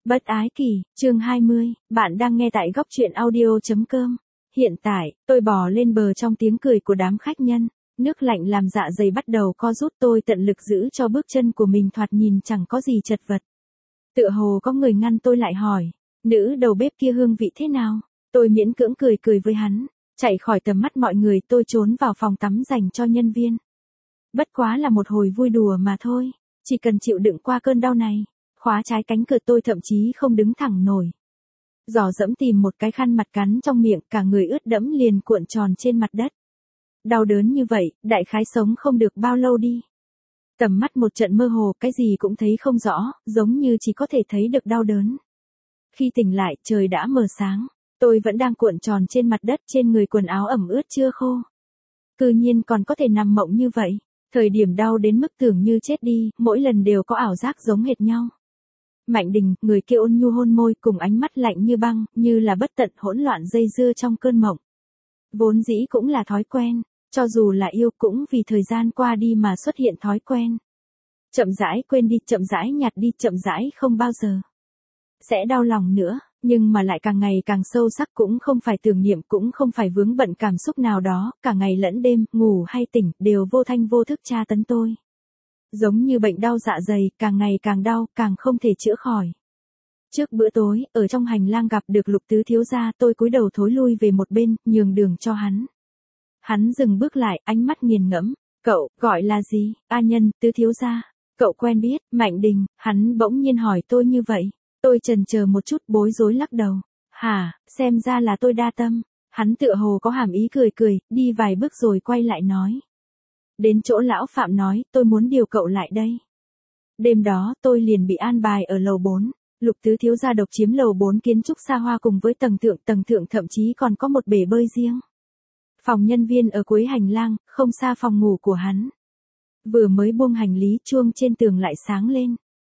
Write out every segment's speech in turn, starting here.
Bất ái kỳ, chương 20, bạn đang nghe tại góc truyện audio.com. Hiện tại, tôi bò lên bờ trong tiếng cười của đám khách nhân. Nước lạnh làm dạ dày bắt đầu co rút, tôi tận lực giữ cho bước chân của mình thoạt nhìn chẳng có gì chật vật. Tựa hồ có người ngăn tôi lại hỏi, nữ đầu bếp kia hương vị thế nào? Tôi miễn cưỡng cười với hắn. Chạy khỏi tầm mắt mọi người, tôi trốn vào phòng tắm dành cho nhân viên. Bất quá là một hồi vui đùa mà thôi, chỉ cần chịu đựng qua cơn đau này. Khóa trái cánh cửa, tôi thậm chí không đứng thẳng nổi. Dò dẫm tìm một cái khăn mặt cắn trong miệng, cả người ướt đẫm liền cuộn tròn trên mặt đất. Đau đớn như vậy, đại khái sống không được bao lâu đi. Tầm mắt một trận mơ hồ, cái gì cũng thấy không rõ, giống như chỉ có thể thấy được đau đớn. Khi tỉnh lại, trời đã mờ sáng. Tôi vẫn đang cuộn tròn trên mặt đất, trên người quần áo ẩm ướt chưa khô. Cư nhiên còn có thể nằm mộng như vậy. Thời điểm đau đến mức tưởng như chết đi, mỗi lần đều có ảo giác giống hệt nhau. Mạnh Đình, người kia ôn nhu hôn môi cùng ánh mắt lạnh như băng, như là bất tận hỗn loạn dây dưa trong cơn mộng. Vốn dĩ cũng là thói quen, cho dù là yêu cũng vì thời gian qua đi mà xuất hiện thói quen. Chậm rãi quên đi, chậm rãi nhạt đi, chậm rãi không bao giờ sẽ đau lòng nữa, nhưng mà lại càng ngày càng sâu sắc, cũng không phải tưởng niệm, cũng không phải vướng bận cảm xúc nào đó, cả ngày lẫn đêm, ngủ hay tỉnh, đều vô thanh vô thức tra tấn tôi. Giống như bệnh đau dạ dày, càng ngày càng đau, càng không thể chữa khỏi. Trước bữa tối, ở trong hành lang gặp được Lục Tứ thiếu gia, tôi cúi đầu thối lui về một bên, nhường đường cho hắn. Hắn dừng bước lại, ánh mắt nghiền ngẫm. Cậu, gọi là gì? A Nhân, Tứ thiếu gia. Cậu quen biết, Mạnh Đình, hắn bỗng nhiên hỏi tôi như vậy. Tôi chần chờ một chút, bối rối lắc đầu. Hả, xem ra là tôi đa tâm. Hắn tựa hồ có hàm ý cười, đi vài bước rồi quay lại nói. Đến chỗ lão Phạm nói, tôi muốn điều cậu lại đây. Đêm đó, tôi liền bị an bài ở lầu 4. Lục Tứ thiếu gia độc chiếm lầu 4 kiến trúc xa hoa cùng với tầng thượng thậm chí còn có một bể bơi riêng. Phòng nhân viên ở cuối hành lang, không xa phòng ngủ của hắn. Vừa mới buông hành lý, chuông trên tường lại sáng lên.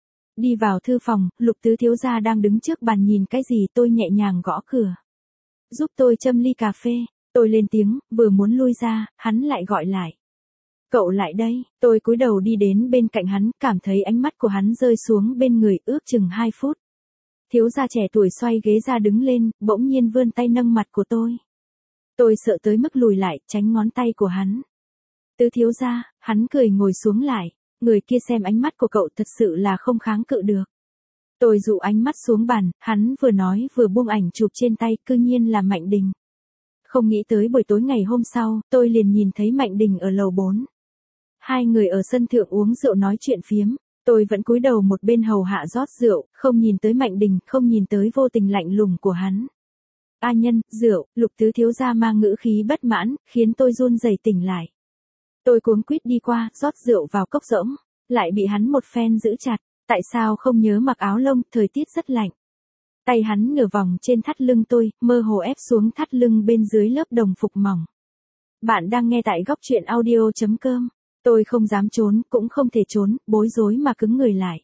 Đi vào thư phòng, Lục Tứ thiếu gia đang đứng trước bàn nhìn cái gì, tôi nhẹ nhàng gõ cửa. Giúp tôi châm ly cà phê. Tôi lên tiếng, vừa muốn lui ra, hắn lại gọi lại. Cậu lại đây, tôi cúi đầu đi đến bên cạnh hắn, cảm thấy ánh mắt của hắn rơi xuống bên người, ước chừng 2 phút. Thiếu gia trẻ tuổi xoay ghế ra đứng lên, bỗng nhiên vươn tay nâng mặt của tôi. Tôi sợ tới mức lùi lại, tránh ngón tay của hắn. Tứ thiếu gia, hắn cười ngồi xuống lại. Người kia xem ánh mắt của cậu thật sự là không kháng cự được. Tôi dụ ánh mắt xuống bàn, hắn vừa nói vừa buông ảnh chụp trên tay, cư nhiên là Mạnh Đình. Không nghĩ tới buổi tối ngày hôm sau, tôi liền nhìn thấy Mạnh Đình ở lầu 4. Hai người ở sân thượng uống rượu nói chuyện phiếm. Tôi vẫn cúi đầu một bên hầu hạ rót rượu, không nhìn tới Mạnh Đình, không nhìn tới vô tình lạnh lùng của hắn. A Nhân, rượu, Lục Tứ thiếu gia mang ngữ khí bất mãn, khiến tôi run rẩy tỉnh lại. Tôi cuống quýt đi qua, rót rượu vào cốc rỗng, lại bị hắn một phen giữ chặt. Tại sao không nhớ mặc áo lông, thời tiết rất lạnh. Tay hắn nửa vòng trên thắt lưng tôi, mơ hồ ép xuống thắt lưng bên dưới lớp đồng phục mỏng. Bạn đang nghe tại góc truyện audio.com. Tôi không dám trốn, cũng không thể trốn, bối rối mà cứng người lại.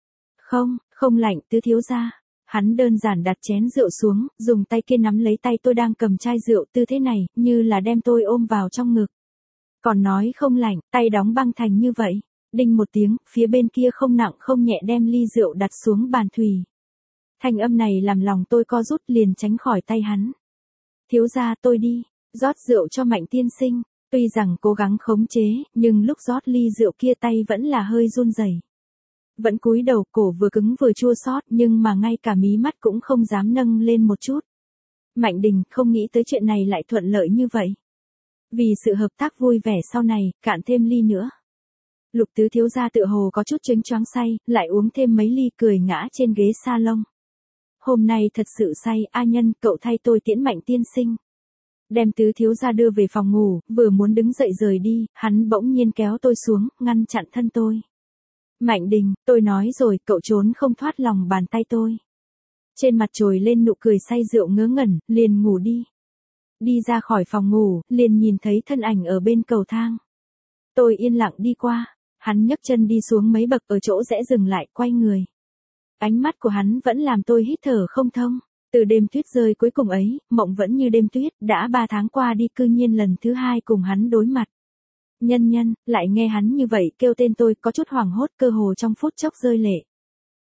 Không lạnh, Tứ thiếu gia. Hắn đơn giản đặt chén rượu xuống, dùng tay kia nắm lấy tay tôi đang cầm chai rượu, tư thế này, như là đem tôi ôm vào trong ngực. Còn nói không lạnh, tay đóng băng thành như vậy. Đinh một tiếng, phía bên kia không nặng không nhẹ đem ly rượu đặt xuống bàn thủy. Thanh âm này làm lòng tôi co rút, liền tránh khỏi tay hắn. Thiếu gia, tôi đi, rót rượu cho Mạnh tiên sinh. Tuy rằng cố gắng khống chế, nhưng lúc rót ly rượu kia tay vẫn là hơi run rẩy. Vẫn cúi đầu, cổ vừa cứng vừa chua xót, nhưng mà ngay cả mí mắt cũng không dám nâng lên một chút. Mạnh Đình, không nghĩ tới chuyện này lại thuận lợi như vậy. Vì sự hợp tác vui vẻ sau này, cạn thêm ly nữa. Lục Tứ thiếu gia tựa hồ có chút chênh choáng say, lại uống thêm mấy ly, cười ngã trên ghế salon. Hôm nay thật sự say, A Nhân, cậu thay tôi tiễn Mạnh tiên sinh. Đem Tứ thiếu gia đưa về phòng ngủ, vừa muốn đứng dậy rời đi, hắn bỗng nhiên kéo tôi xuống, ngăn chặn thân tôi. Mạnh Đình, tôi nói rồi, cậu trốn không thoát lòng bàn tay tôi. Trên mặt trồi lên nụ cười say rượu ngớ ngẩn, liền ngủ đi. Đi ra khỏi phòng ngủ, liền nhìn thấy thân ảnh ở bên cầu thang. Tôi yên lặng đi qua, hắn nhấc chân đi xuống mấy bậc, ở chỗ rẽ dừng lại, quay người. Ánh mắt của hắn vẫn làm tôi hít thở không thông. Từ đêm tuyết rơi cuối cùng ấy, mộng vẫn như đêm tuyết, đã 3 tháng qua đi, cư nhiên lần thứ 2 cùng hắn đối mặt. Nhân, lại nghe hắn như vậy kêu tên tôi, có chút hoảng hốt, cơ hồ trong phút chốc rơi lệ.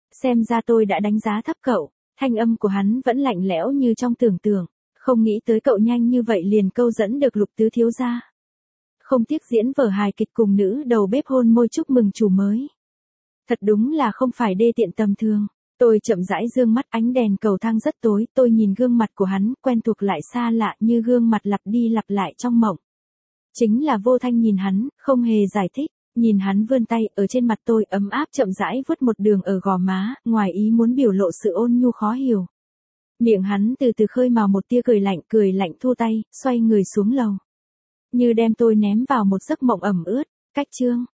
Xem ra tôi đã đánh giá thấp cậu. Thanh âm của hắn vẫn lạnh lẽo như trong tưởng tượng. Không nghĩ tới cậu nhanh như vậy liền câu dẫn được Lục tứ thiếu gia. Không tiếc diễn vở hài kịch cùng nữ đầu bếp hôn môi chúc mừng chủ mới. Thật đúng là không phải đê tiện tầm thường. Tôi chậm rãi dương mắt, ánh đèn cầu thang rất tối, tôi nhìn gương mặt của hắn, quen thuộc lại xa lạ như gương mặt lặp đi lặp lại trong mộng. Chính là Vô Thanh nhìn hắn, không hề giải thích, nhìn hắn vươn tay ở trên mặt tôi ấm áp chậm rãi vuốt một đường ở gò má, ngoài ý muốn biểu lộ sự ôn nhu khó hiểu. Miệng hắn từ từ khơi mào một tia cười lạnh thu tay, xoay người xuống lầu. Như đem tôi ném vào một giấc mộng ẩm ướt, cách chương.